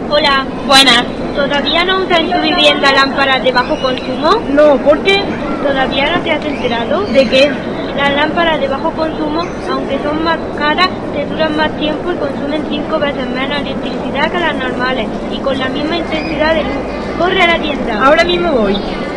Hola. Buenas. ¿Todavía no usas en tu vivienda lámparas de bajo consumo? No, ¿por qué? ¿Todavía no te has enterado? ¿De qué? Las lámparas de bajo consumo, aunque son más caras, te duran más tiempo y consumen 5 veces menos electricidad que las normales y con la misma intensidad de luz. ¡Corre a la tienda! Ahora mismo voy.